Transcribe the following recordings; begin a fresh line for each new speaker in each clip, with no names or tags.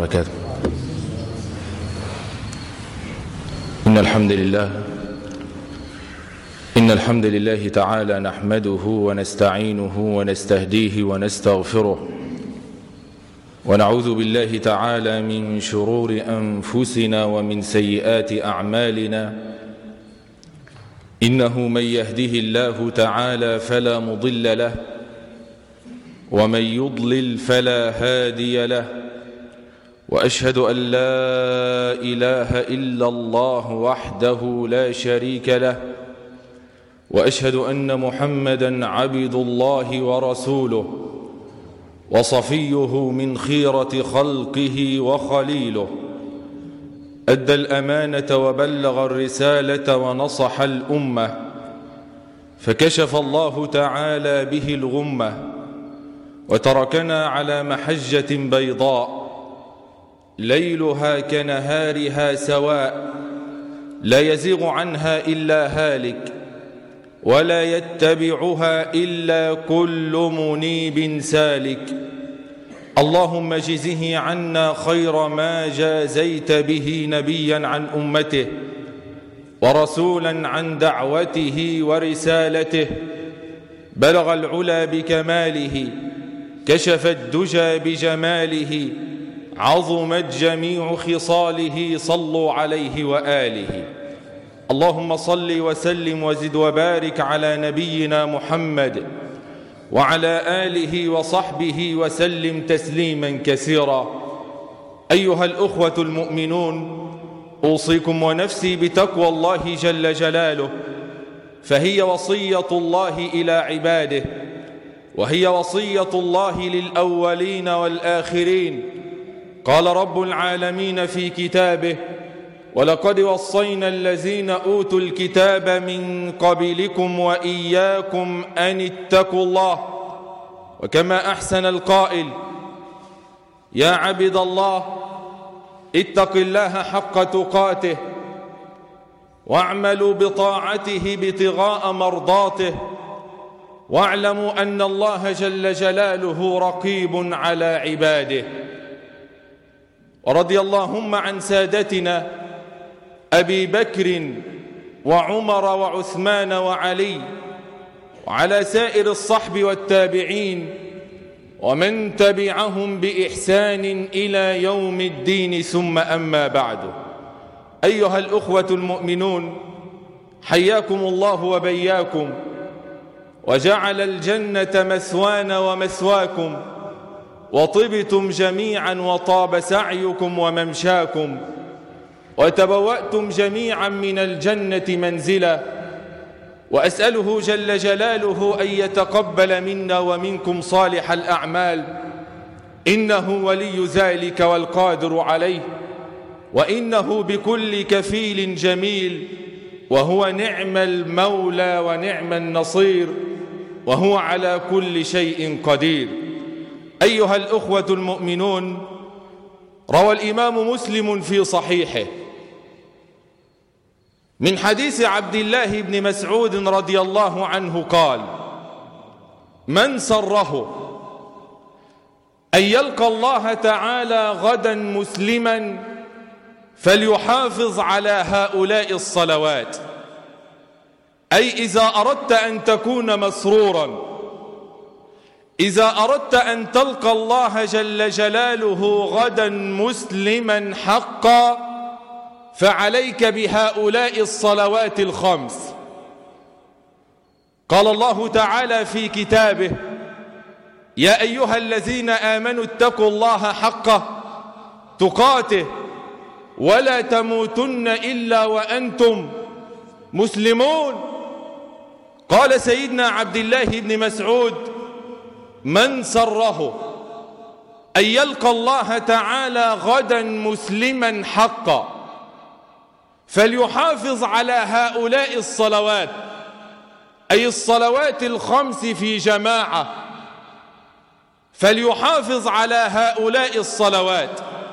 وبركاته. إن الحمد لله تعالى نحمده ونستعينه ونستهديه ونستغفره، ونعوذ بالله تعالى من شرور أنفسنا ومن سيئات أعمالنا. إنه من يهده الله تعالى فلا مضل له، ومن يضلل فلا هادي له، وأشهد أن لا إله إلا الله وحده لا شريك له، وأشهد أن محمدًا عبد الله ورسوله وصفيه من خيرة خلقه وخليله، أدى الأمانة وبلغ الرسالة ونصح الأمة، فكشف الله تعالى به الغمة، وتركنا على محجة بيضاء ليلها كنهارها سواء، لا يزيغ عنها إلا هالك، ولا يتبعها إلا كل منيب سالك. اللهم اجزه عنا خير ما جازيت به نبيا عن أمته، ورسولا عن دعوته ورسالته، بلغ العلا بكماله، كشف الدجى بجماله، عظمت جميع خصاله، صلوا عليه وآله. اللهم صل وسلم وزد وبارك على نبينا محمد وعلى آله وصحبه وسلم تسليما كثيرا. أيها الأخوة المؤمنون، أوصيكم ونفسي بتقوى الله جل جلاله، فهي وصية الله إلى عباده، وهي وصية الله للأولين والآخرين. قال رب العالمين في كتابه: ولقد وصينا الذين أوتوا الكتاب من قبلكم وإياكم أن اتقوا الله. وكما أحسن القائل: يا عبد الله اتق الله حق تقاته، واعملوا بطاعته ابتغاء مرضاته، واعلموا أن الله جل جلاله رقيب على عباده. ورضي اللهم عن سادتنا أبي بكر وعمر وعثمان وعلي، وعلى سائر الصحب والتابعين ومن تبعهم بإحسان إلى يوم الدين، ثم أما بعد. أيها الأخوة المؤمنون، حياكم الله وبياكم، وجعل الجنة مثوانا ومثواكم، وطبتم جميعا وطاب سعيكم وممشاكم، وتبوأتم جميعا من الجنة منزلا. وأسأله جل جلاله أن يتقبل منا ومنكم صالح الأعمال، إنه ولي ذلك والقادر عليه، وإنه بكل كفيل جميل، وهو نعم المولى ونعم النصير، وهو على كل شيء قدير. أيها الأخوة المؤمنون، روى الإمام مسلم في صحيحه من حديث عبد الله بن مسعود رضي الله عنه قال: من سره أن يلقى الله تعالى غدا مسلما فليحافظ على هؤلاء الصلوات. أي إذا أردت أن تكون مسرورا، إذا أردت أن تلقى الله جل جلاله غدا مسلما حقا، فعليك بهؤلاء الصلوات الخمس. قال الله تعالى في كتابه: يا أيها الذين آمنوا اتقوا الله حق تقاته ولا تموتن إلا وأنتم مسلمون. قال سيدنا عبد الله بن مسعود: من سره أن يلقى الله تعالى غدا مسلما حقا فليحافظ على هؤلاء الصلوات، أي الصلوات الخمس في جماعة، فليحافظ على هؤلاء الصلوات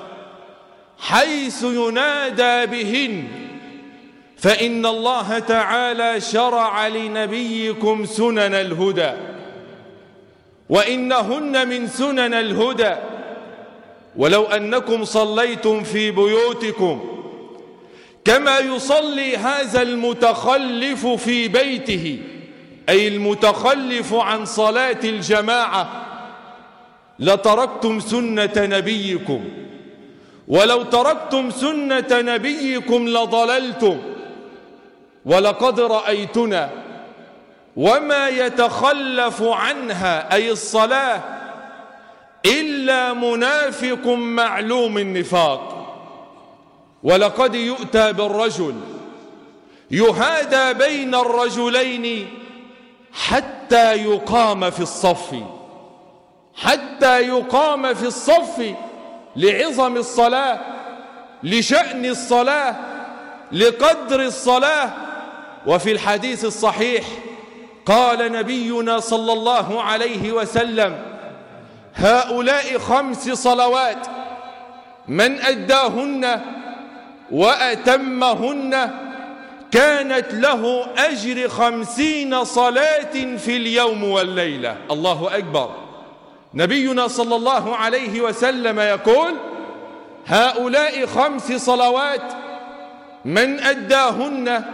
حيث ينادى بهن، فإن الله تعالى شرع لنبيكم سنن الهدى، وإنهن من سنن الهدى ولو أنكم صليتم في بيوتكم كما يصلي هذا المتخلف في بيته، أي المتخلف عن صلاة الجماعة، لتركتم سنة نبيكم، ولو تركتم سنة نبيكم لضللتم. ولقد رأيتنا وما يتخلف عنها، أي الصلاة، إلا منافق معلوم النفاق. ولقد يؤتى بالرجل يهادى بين الرجلين حتى يقام في الصف، حتى يقام في الصف، لعظم الصلاة، لشأن الصلاة، لقدر الصلاة. وفي الحديث الصحيح قال نبينا صلى الله عليه وسلم: هؤلاء 5 صلوات من أداهن وأتمهن كانت له أجر 50 صلاة في اليوم والليلة. الله أكبر. نبينا صلى الله عليه وسلم يقول: هؤلاء 5 صلوات من أداهن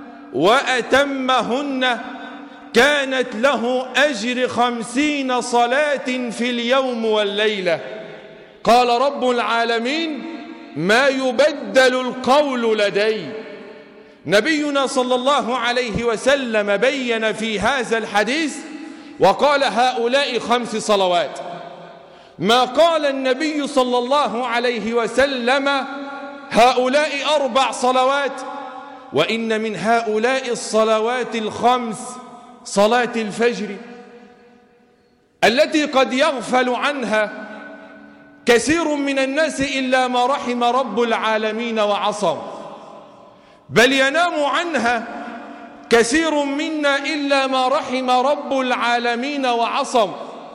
وأتمهن كانت له أجر 50 صلاة في اليوم والليلة. قال رب العالمين: ما يبدل القول لدي. نبينا صلى الله عليه وسلم بين في هذا الحديث وقال: هؤلاء 5 صلوات. ما قال النبي صلى الله عليه وسلم: هؤلاء 4 صلوات. وإن من هؤلاء الصلوات 5 صلاة الفجر، التي قد يغفل عنها كثير من الناس إلا ما رحم رب العالمين وعصم، بل ينام عنها كثير منا إلا ما رحم رب العالمين وعصم.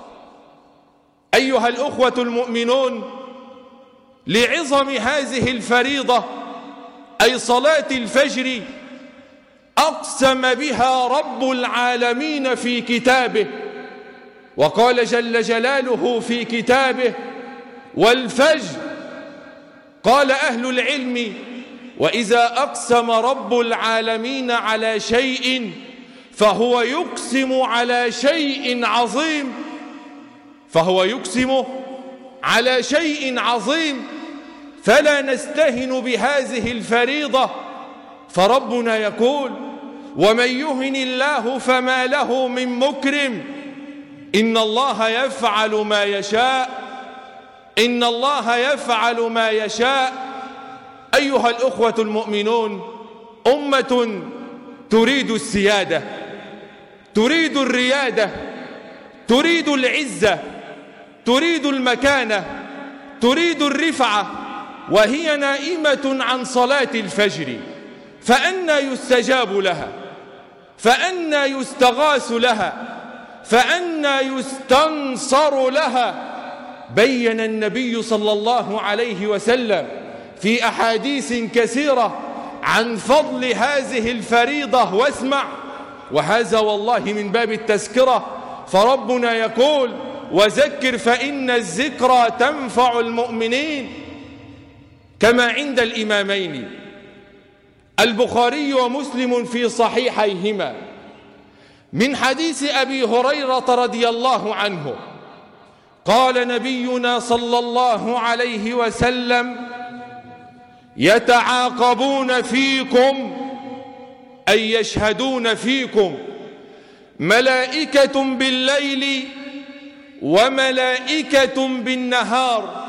أيها الأخوة المؤمنون، لعظم هذه الفريضة أي صلاة الفجر أقسم بها رب العالمين في كتابه، وقال جل جلاله في كتابه: والفجر. قال أهل العلم: وإذا أقسم رب العالمين على شيء فهو يقسم على شيء عظيم، فهو يقسم على شيء عظيم، فلا نستهن بهذه الفريضة. فربنا يقول: ومن يهن الله فما له من مكرم، إن الله يفعل ما يشاء، إن الله يفعل ما يشاء. أيها الأخوة المؤمنون، أمة تريد السيادة، تريد الريادة، تريد العزة، تريد المكانة، تريد الرفعة، وهي نائمة عن صلاة الفجر، فأنى يستجاب لها؟ فأنى يستغاث لها؟ فأنى يستنصر لها؟ بين النبي صلى الله عليه وسلم في أحاديث كثيرة عن فضل هذه الفريضة. واسمع، وهذا والله من باب التذكرة، فربنا يقول: وذكر فإن الذكرى تنفع المؤمنين، كما عند الإمامين البخاري ومسلم في صحيحيهما من حديث أبي هريرة رضي الله عنه قال نبينا صلى الله عليه وسلم: يتعاقبون فيكم أي يشهدون فيكم ملائكة بالليل وملائكة بالنهار،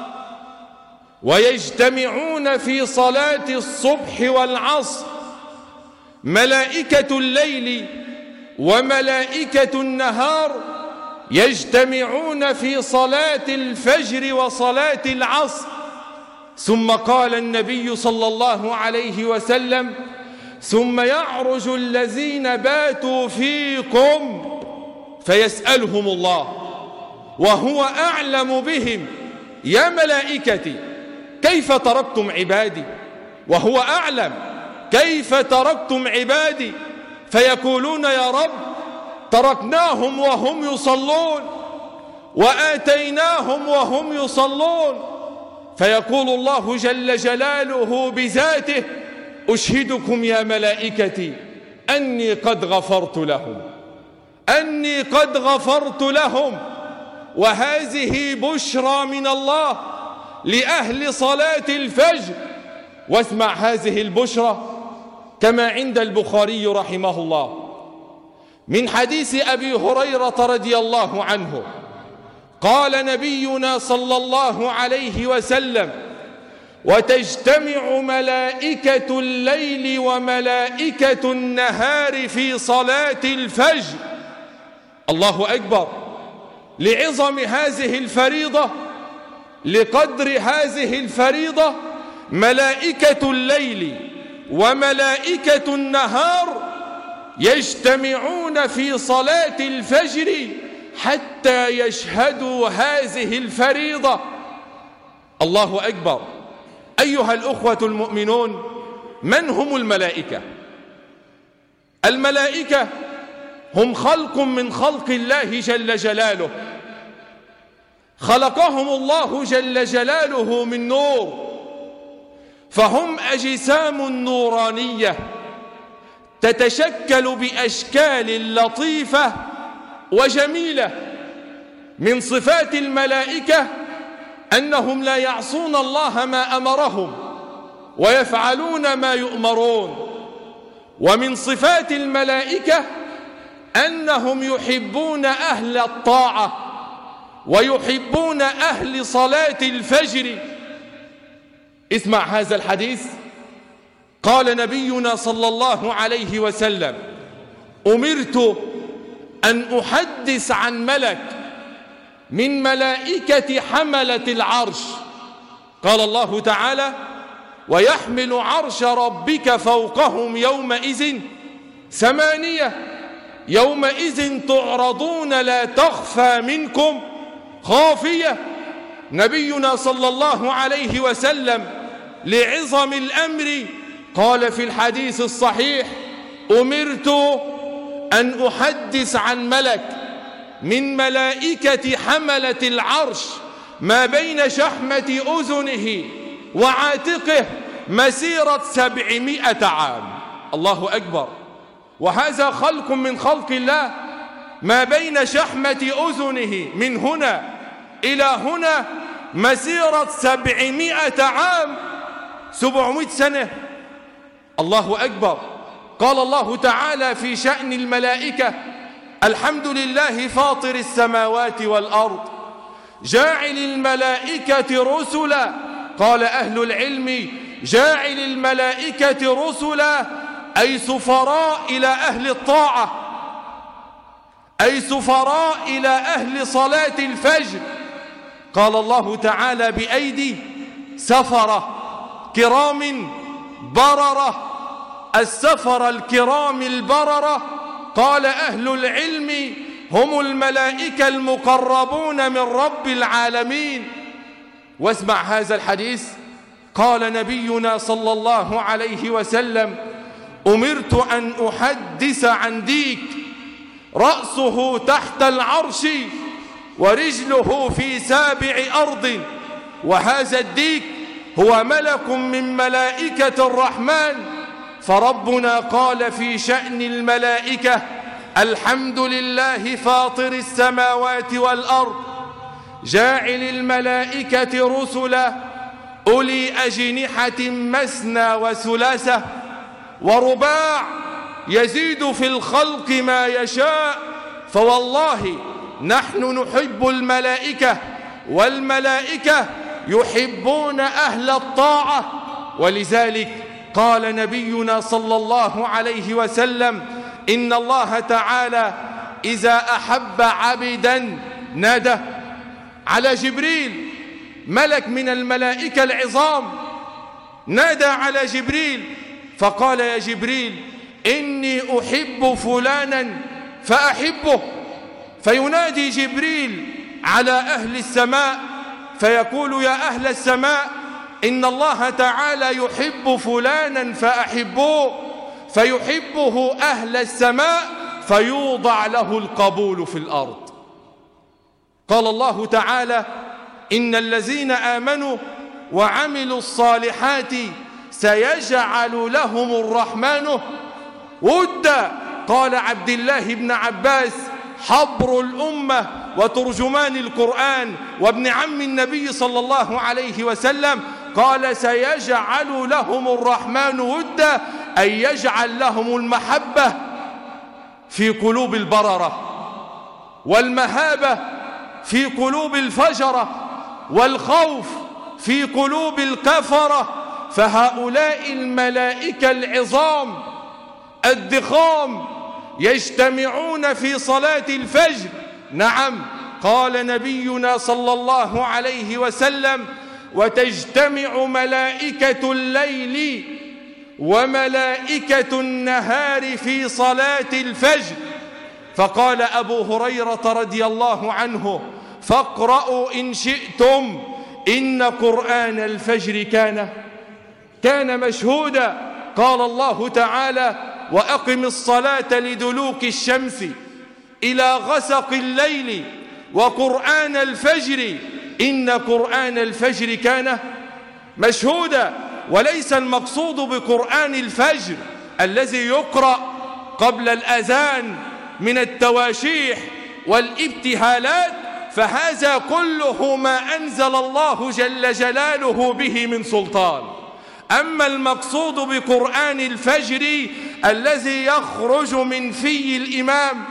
ويجتمعون في صلاة الصبح والعصر، ملائكة الليل وملائكة النهار يجتمعون في صلاة الفجر وصلاة العصر. ثم قال النبي صلى الله عليه وسلم: ثم يعرج الذين باتوا فيكم فيسألهم الله وهو أعلم بهم: يا ملائكتي كيف تركتم عبادي؟ وهو أعلم: كيف تركتم عبادي؟ فيقولون: يا رب تركناهم وهم يصلون، وآتيناهم وهم يصلون، فيقول الله جل جلاله بذاته: أشهدكم يا ملائكتي أني قد غفرت لهم، أني قد غفرت لهم. وهذه بشرى من الله لأهل صلاة الفجر. واسمع هذه البشرى كما عند البخاري رحمه الله من حديث أبي هريرة رضي الله عنه قال نبينا صلى الله عليه وسلم: وتجتمع ملائكة الليل وملائكة النهار في صلاة الفجر. الله أكبر! لعظم هذه الفريضة، لقدر هذه الفريضة، ملائكة الليل وملائكة النهار يجتمعون في صلاة الفجر حتى يشهدوا هذه الفريضة. الله أكبر! أيها الأخوة المؤمنون، من هم الملائكة؟ الملائكة هم خلق من خلق الله جل جلاله، خلقهم الله جل جلاله من نور، فهم أجسام نورانية تتشكل بأشكال لطيفة وجميلة. من صفات الملائكة أنهم لا يعصون الله ما أمرهم ويفعلون ما يؤمرون. ومن صفات الملائكة أنهم يحبون أهل الطاعة ويحبون أهل صلاة الفجر. اسمع هذا الحديث. قال نبينا صلى الله عليه وسلم: أمرت أن أحدث عن ملك من ملائكة حملة العرش. قال الله تعالى: ويحمل عرش ربك فوقهم يومئذ ثمانية، يومئذ تعرضون لا تخفى منكم خافية. نبينا صلى الله عليه وسلم لعظم الأمر قال في الحديث الصحيح: أمرت أن أحدث عن ملك من ملائكة حملة العرش ما بين شحمة أذنه وعاتقه مسيرة 700 عام. الله أكبر! وهذا خلق من خلق الله، ما بين شحمة أذنه من هنا إلى هنا مسيرة 700 عام، 700 سنة. الله أكبر! قال الله تعالى في شأن الملائكة: الحمد لله فاطر السماوات والأرض جاعل الملائكة رسلا. قال أهل العلم: جاعل الملائكة رسلا أي سفراء إلى أهل الطاعة، أي سفراء إلى أهل صلاة الفجر. قال الله تعالى: بأيدي سفرة كرام بررة. السفر الكرام البررة قال أهل العلم هم الملائكة المقربون من رب العالمين. واسمع هذا الحديث. قال نبينا صلى الله عليه وسلم: أمرت أن أحدث عن ديك رأسه تحت العرش ورجله في سابع أرض. وهذا الديك هو ملك من ملائكة الرحمن. فربنا قال في شأن الملائكة: الحمد لله فاطر السماوات والأرض جاعل الملائكة رسلا أولي أجنحة مثنى وثلاثة ورباع يزيد في الخلق ما يشاء. فوالله نحن نحب الملائكة والملائكة يحبون أهل الطاعة. ولذلك قال نبينا صلى الله عليه وسلم: إن الله تعالى إذا أحب عبدا نادى على جبريل، ملك من الملائكة العظام، نادى على جبريل فقال: يا جبريل إني أحب فلانا فأحبه. فينادي جبريل على أهل السماء فيقول: يا أهل السماء إن الله تعالى يحب فلانا فأحبوه. فيحبه أهل السماء فيوضع له القبول في الأرض. قال الله تعالى: إن الذين آمنوا وعملوا الصالحات سيجعل لهم الرحمن ودا. قال عبد الله بن عباس حبر الأمة وترجمان القرآن وابن عم النبي صلى الله عليه وسلم، قال سيجعل لهم الرحمن ودا، أي يجعل لهم المحبة في قلوب البررة، والمهابة في قلوب الفجرة، والخوف في قلوب الكفرة. فهؤلاء الملائكة العظام الضخام يجتمعون في صلاة الفجر. نعم، قال نبينا صلى الله عليه وسلم وتجتمع ملائكة الليل وملائكة النهار في صلاة الفجر. فقال أبو هريرة رضي الله عنه فاقرأوا إن شئتم إن قرآن الفجر كان مشهودا. قال الله تعالى وأقم الصلاة لدلوك الشمس إلى غسق الليل وقرآن الفجر إن قرآن الفجر كان مشهودا. وليس المقصود بقرآن الفجر الذي يقرأ قبل الأذان من التواشيح والابتهالات، فهذا كله ما أنزل الله جل جلاله به من سلطان. أما المقصود بقرآن الفجر الذي يخرج من في الإمام،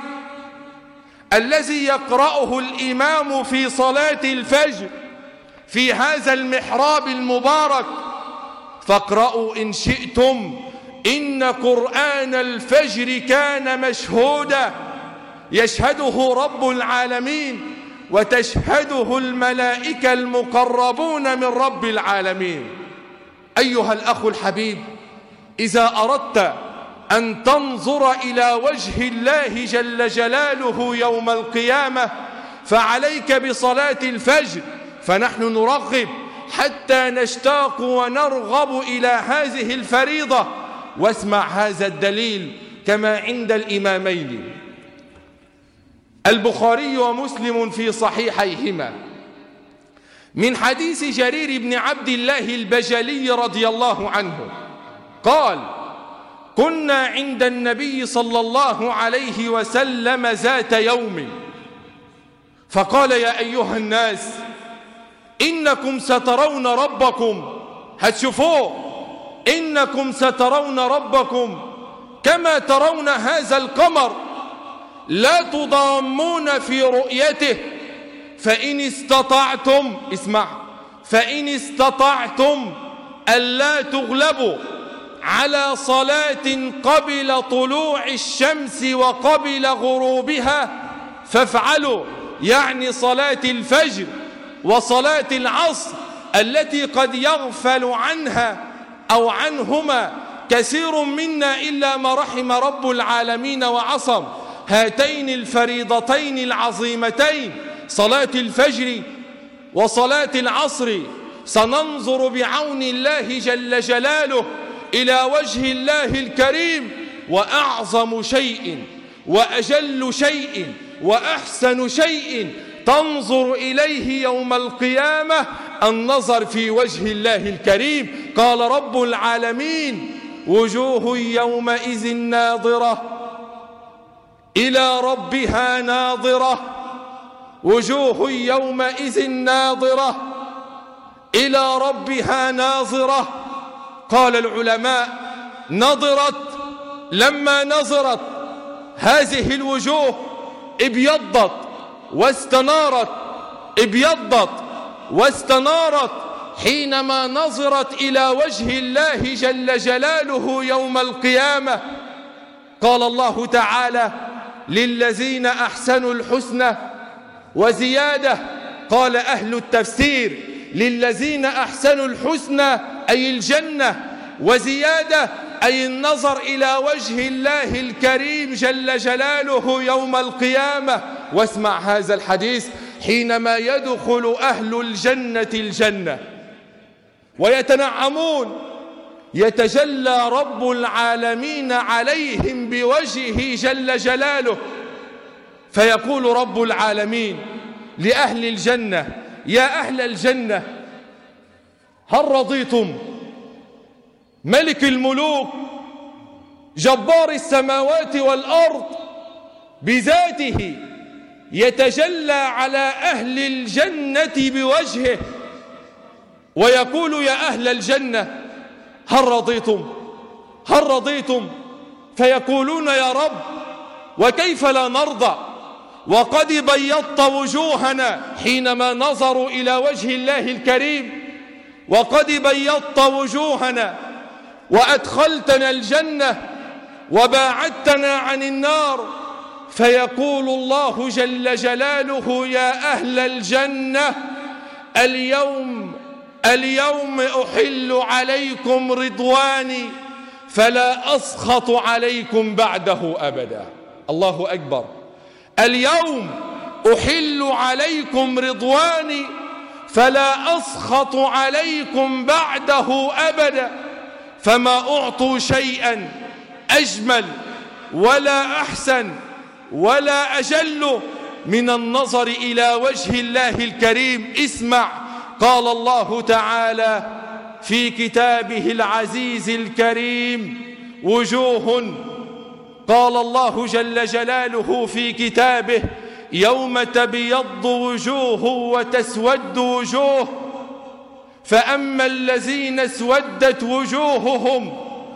الذي يقرأه الإمام في صلاة الفجر في هذا المحراب المبارك، فاقرأوا إن شئتم إن قرآن الفجر كان مشهودا، يشهده رب العالمين وتشهده الملائكة المقربون من رب العالمين. أيها الأخ الحبيب، إذا أردت أن تنظر إلى وجه الله جل جلاله يوم القيامة فعليك بصلاة الفجر، فنحن نرغب حتى نشتاق ونرغب إلى هذه الفريضة. واسمع هذا الدليل كما عند الإمامين البخاري ومسلم في صحيحيهما من حديث جرير بن عبد الله البجلي رضي الله عنه قال كنا عند النبي صلى الله عليه وسلم ذات يوم فقال يا أيها الناس إنكم سترون ربكم، هتشوفوه، إنكم سترون ربكم كما ترون هذا القمر لا تضامون في رؤيته، فإن استطعتم، اسمع، فإن استطعتم ألا تغلبوا على صلاة قبل طلوع الشمس وقبل غروبها فافعلوا، يعني صلاة الفجر وصلاة العصر التي قد يغفل عنها أو عنهما كثير منا إلا ما رحم رب العالمين وعصم. هاتين الفريضتين العظيمتين صلاة الفجر وصلاة العصر سننظر بعون الله جل جلاله إلى وجه الله الكريم، وأعظم شيء وأجل شيء وأحسن شيء تنظر إليه يوم القيامة النظر في وجه الله الكريم. قال رب العالمين وجوه يومئذ ناظرة إلى ربها ناظرة، وجوه يومئذ ناظرة إلى ربها ناظرة. قال العلماء نظرت، لما نظرت هذه الوجوه ابيضت واستنارت، ابيضت واستنارت حينما نظرت إلى وجه الله جل جلاله يوم القيامة. قال الله تعالى للذين أحسنوا الحسنى وزيادة. قال أهل التفسير للذين أحسنوا الحسنى أي الجنة، وزيادة أي النظر إلى وجه الله الكريم جل جلاله يوم القيامة. واسمع هذا الحديث حينما يدخل أهل الجنة الجنة ويتنعمون يتجلى رب العالمين عليهم بوجهه جل جلاله، فيقول رب العالمين لأهل الجنة يا أهل الجنة هل رضيتم؟ ملك الملوك جبار السماوات والأرض بذاته يتجلى على أهل الجنة بوجهه ويقول: يا أهل الجنة هل رضيتم؟ هل رضيتم؟ فيقولون: يا رب وكيف لا نرضى وقد بيضت وجوهنا حينما نظروا إلى وجه الله الكريم، وقد بيضت وجوهنا وأدخلتنا الجنة وباعدتنا عن النار. فيقول الله جل جلاله: يا أهل الجنة اليوم أحل عليكم رضواني فلا أسخط عليكم بعده أبدا. الله أكبر. اليوم أحل عليكم رضواني فلا أسخط عليكم بعده أبدا. فما أعطوا شيئا أجمل ولا أحسن ولا أجل من النظر إلى وجه الله الكريم. اسمع، قال الله تعالى في كتابه العزيز الكريم: وجوه، قال الله جل جلاله في كتابه: يوم تبيض وجوه وتسود وجوه، فأما الذين اسودت وجوههم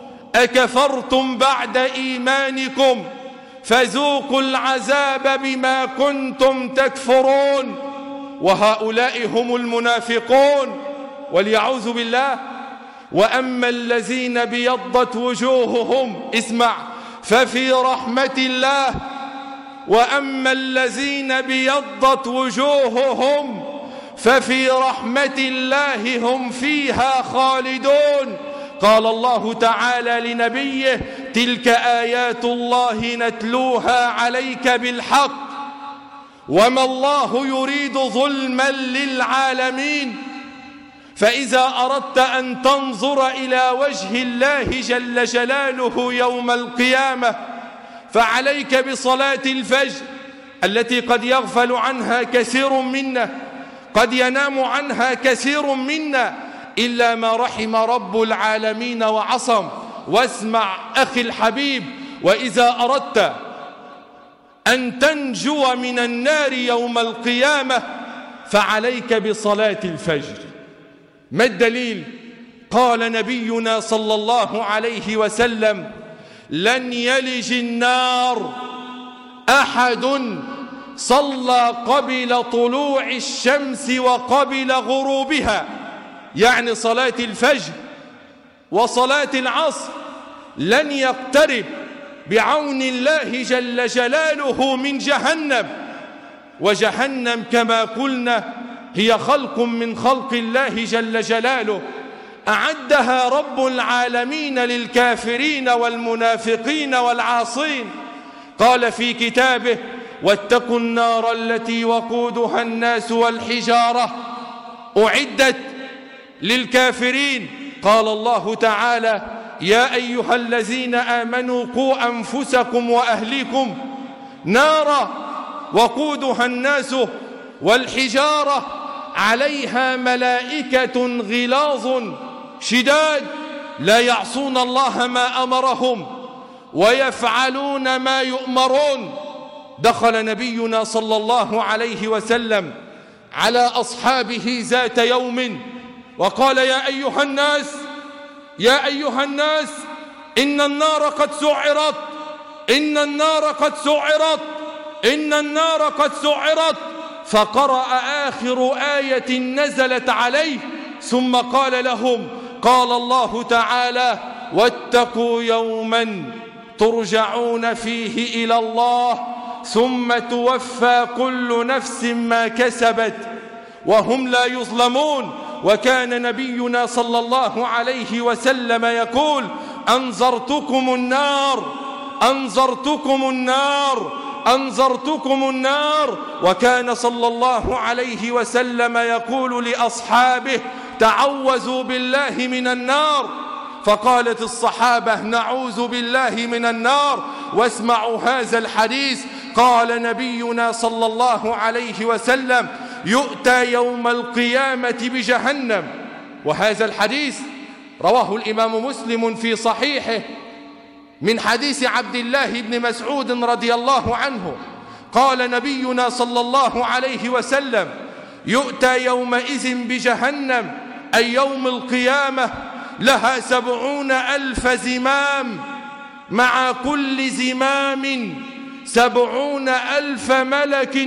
أكفرتم بعد إيمانكم فذوقوا العذاب بما كنتم تكفرون. وهؤلاء هم المنافقون وليعوذ بالله. وأما الذين بيضت وجوههم، اسمع، ففي رحمة الله. وأما الذين بيضت وجوههم ففي رحمة الله هم فيها خالدون. قال الله تعالى لنبيه: تلك آيات الله نتلوها عليك بالحق وما الله يريد ظلما للعالمين. فإذا أردت أن تنظر إلى وجه الله جل جلاله يوم القيامة فعليك بصلاة الفجر التي قد يغفل عنها كثير منا، قد ينام عنها كثير منا، إلا ما رحم رب العالمين وعصم. واسمع أخي الحبيب، وإذا أردت أن تنجو من النار يوم القيامة فعليك بصلاة الفجر. ما الدليل؟ قال نبينا صلى الله عليه وسلم: لن يلج النار أحد صلى قبل طلوع الشمس وقبل غروبها، يعني صلاة الفجر وصلاة العصر، لن يقترب بعون الله جل جلاله من جهنم. وجهنم كما قلنا هي خلق من خلق الله جل جلاله، أعدها رب العالمين للكافرين والمنافقين والعاصين. قال في كتابه: واتقوا النار التي وقودها الناس والحجارة أعدت للكافرين. قال الله تعالى: يا أيها الذين آمنوا قوا أنفسكم وأهليكم نارا وقودها الناس والحجارة عليها ملائكة غلاظ شداد لا يعصون الله ما أمرهم ويفعلون ما يؤمرون. دخل نبينا صلى الله عليه وسلم على أصحابه ذات يوم وقال: يا أيها الناس إن النار قد سعرت، إن النار قد سعرت، إن النار قد سعرت. فقرأ آخر آية نزلت عليه ثم قال لهم: قال الله تعالى: واتقوا يوما ترجعون فيه إلى الله ثم توفى كل نفس ما كسبت وهم لا يظلمون. وكان نبينا صلى الله عليه وسلم يقول: أنذرتكم النار، أنذرتكم النار، أنذرتكم النار. وكان صلى الله عليه وسلم يقول لأصحابه: تعوذوا بالله من النار. فقالت الصحابة: نعوذ بالله من النار. واسمعوا هذا الحديث. قال نبينا صلى الله عليه وسلم: يؤتى يوم القيامة بجهنم وهذا الحديث رواه الإمام مسلم في صحيحه من حديث عبد الله بن مسعود رضي الله عنه قال نبينا صلى الله عليه وسلم: يؤتى يومئذ بجهنم أي يوم القيامة لها 70,000 زمام، مع كل زمام 70,000 ملك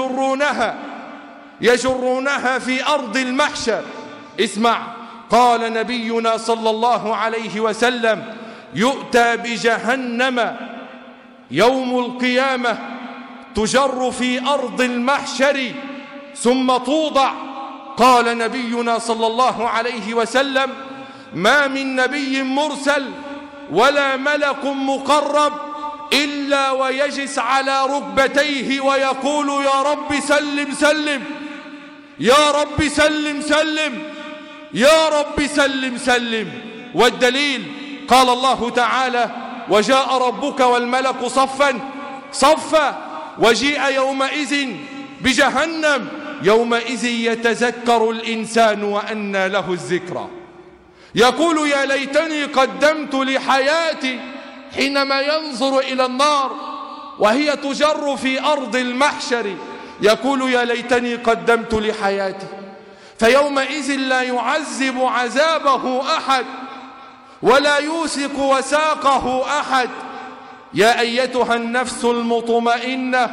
يجرونها في أرض المحشر. اسمع، قال نبينا صلى الله عليه وسلم: يؤتى بجهنم يوم القيامة تجر في أرض المحشر ثم توضع. قال نبينا صلى الله عليه وسلم: ما من نبي مرسل ولا ملك مقرب إلا ويجس على ركبتيه ويقول: يا رب سلم سلم، يا رب سلم سلم، يا رب سلم سلم. والدليل قال الله تعالى: وجاء ربك والملك صفا صفا وجيء يومئذ بجهنم يومئذ يتذكر الإنسان وأنى له الذكرى، يقول: يا ليتني قدمت لحياتي، حينما ينظر إلى النار وهي تجر في أرض المحشر يقول: يا ليتني قدمت لحياتي. فيومئذ لا يعذب عذابه أحد ولا يوثق وثاقه أحد. يا أيتها النفس المطمئنة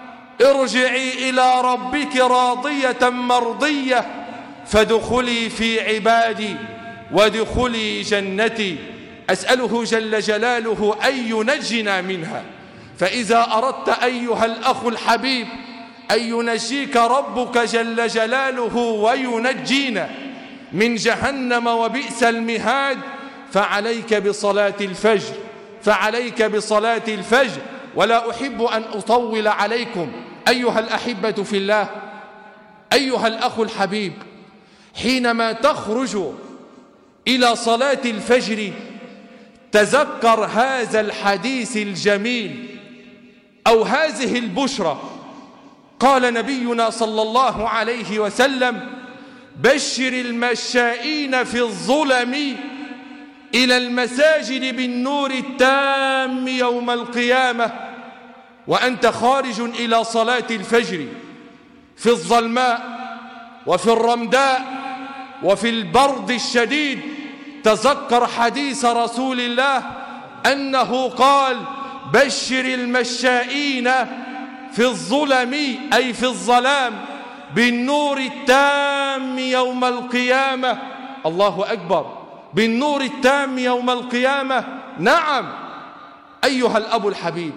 ارجعي إلى ربك راضية مرضية فادخلي في عبادي وادخلي جنتي. أسأله جل جلاله أن ينجنا منها. فإذا أردت أيها الأخ الحبيب أن ينجيك ربك جل جلاله وينجينا من جهنم وبئس المهاد فعليك بصلاة الفجر، فعليك بصلاة الفجر. ولا أحب أن أطول عليكم أيها الأحبة في الله. أيها الأخ الحبيب، حينما تخرج إلى صلاة الفجر تذكر هذا الحديث الجميل أو هذه البشرى. قال نبينا صلى الله عليه وسلم: بشر المشائين في الظلم إلى المساجد بالنور التام يوم القيامة. وأنت خارج إلى صلاة الفجر في الظلماء وفي الرمداء وفي البرد الشديد، تذكر حديث رسول الله أنه قال: بشر المشائين في الظلم أي في الظلام بالنور التام يوم القيامة. الله أكبر، بالنور التام يوم القيامة. نعم أيها الأب الحبيب،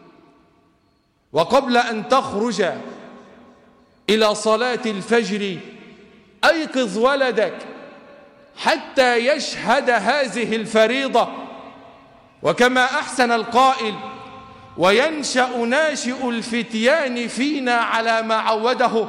وقبل أن تخرج إلى صلاة الفجر أيقظ ولدك حتى يشهد هذه الفريضة. وكما أحسن القائل: وينشأ ناشئ الفتيان فينا على ما عوده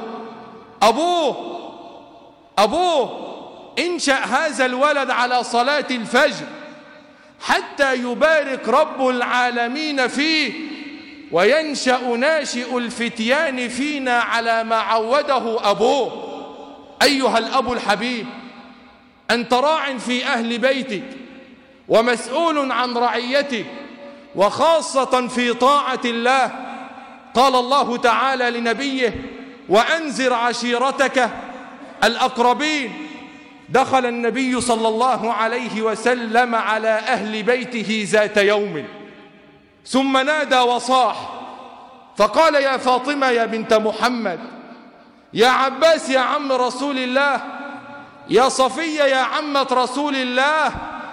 أبوه. انشأ هذا الولد على صلاة الفجر حتى يبارك رب العالمين فيه، وينشأ ناشئ الفتيان فينا على ما عوده أبوه. أيها الأب الحبيب، أنت راع في أهل بيتك ومسؤول عن رعيتك، وخاصة في طاعة الله. قال الله تعالى لنبيه: وأنذر عشيرتك الأقربين. دخل النبي صلى الله عليه وسلم على أهل بيته ذات يوم ثم نادى وصاح فقال: يا فاطمة يا بنت محمد، يا عباس يا عم رسول الله، يا صفية يا عمة رسول الله،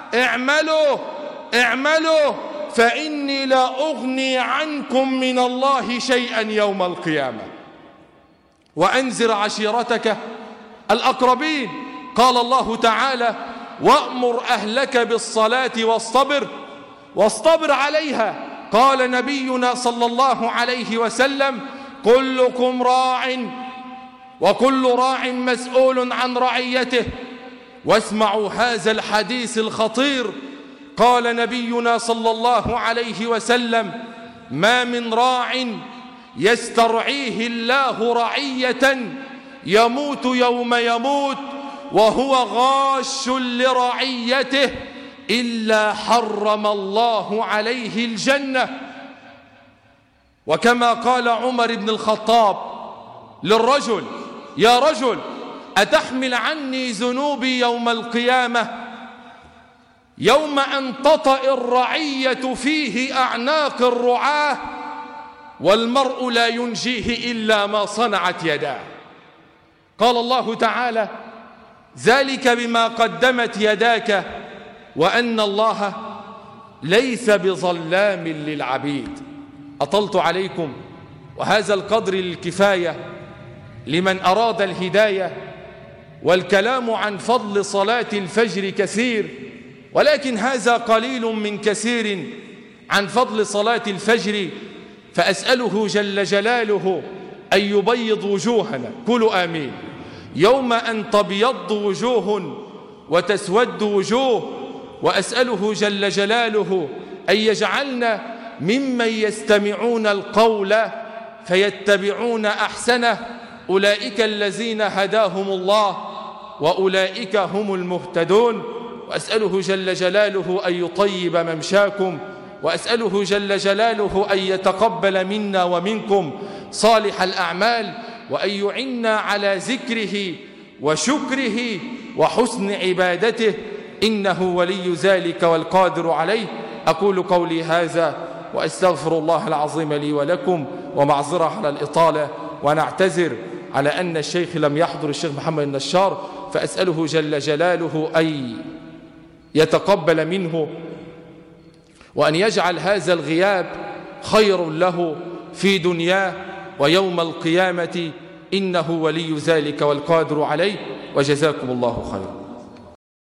اعملوا فإني لا أغني عنكم من الله شيئا يوم القيامة. وأنذر عشيرتك الأقربين. قال الله تعالى: وأمر أهلك بالصلاة واصطبر عليها. قال نبينا صلى الله عليه وسلم: كلكم راع وكل راع مسؤول عن رعيته. واسمعوا هذا الحديث الخطير. قال نبينا صلى الله عليه وسلم: ما من راع يسترعيه الله رعية يموت يوم يموت وهو غاش لرعيته إلا حرم الله عليه الجنة. وكما قال عمر بن الخطاب للرجل: يا رجل، أتحمل عني ذنوبي يوم القيامة، يوم أن تطأ الرعية فيه أعناق الرعاة والمرء لا ينجيه إلا ما صنعت يداه. قال الله تعالى: ذلك بما قدمت يداك وأن الله ليس بظلام للعبيد. أطلت عليكم، وهذا القدر الكفاية لمن أراد الهداية. والكلام عن فضل صلاة الفجر كثير، ولكن هذا قليل من كثير عن فضل صلاة الفجر. فأسأله جل جلاله أن يبيض وجوهنا، قولوا آمين، يوم أن تبيض وجوه وتسود وجوه. وأسأله جل جلاله أن يجعلنا ممن يستمعون القول فيتبعون أحسنه، أولئك الذين هداهم الله وأولئك هم المهتدون. وأسأله جل جلاله أن يطيب ممشاكم، وأسأله جل جلاله أن يتقبل منا ومنكم صالح الأعمال، وأن يعنا على ذكره وشكره وحسن عبادته، إنه ولي ذلك والقادر عليه. أقول قولي هذا وأستغفر الله العظيم لي ولكم، ومعذرة على الإطالة، ونعتذر على أن الشيخ لم يحضر، الشيخ محمد النشار، فأسأله جل جلاله أن يتقبل منه، وأن يجعل هذا الغياب خير له في دنياه ويوم القيامة، إنه ولي ذلك والقادر عليه. وجزاكم الله خيرا.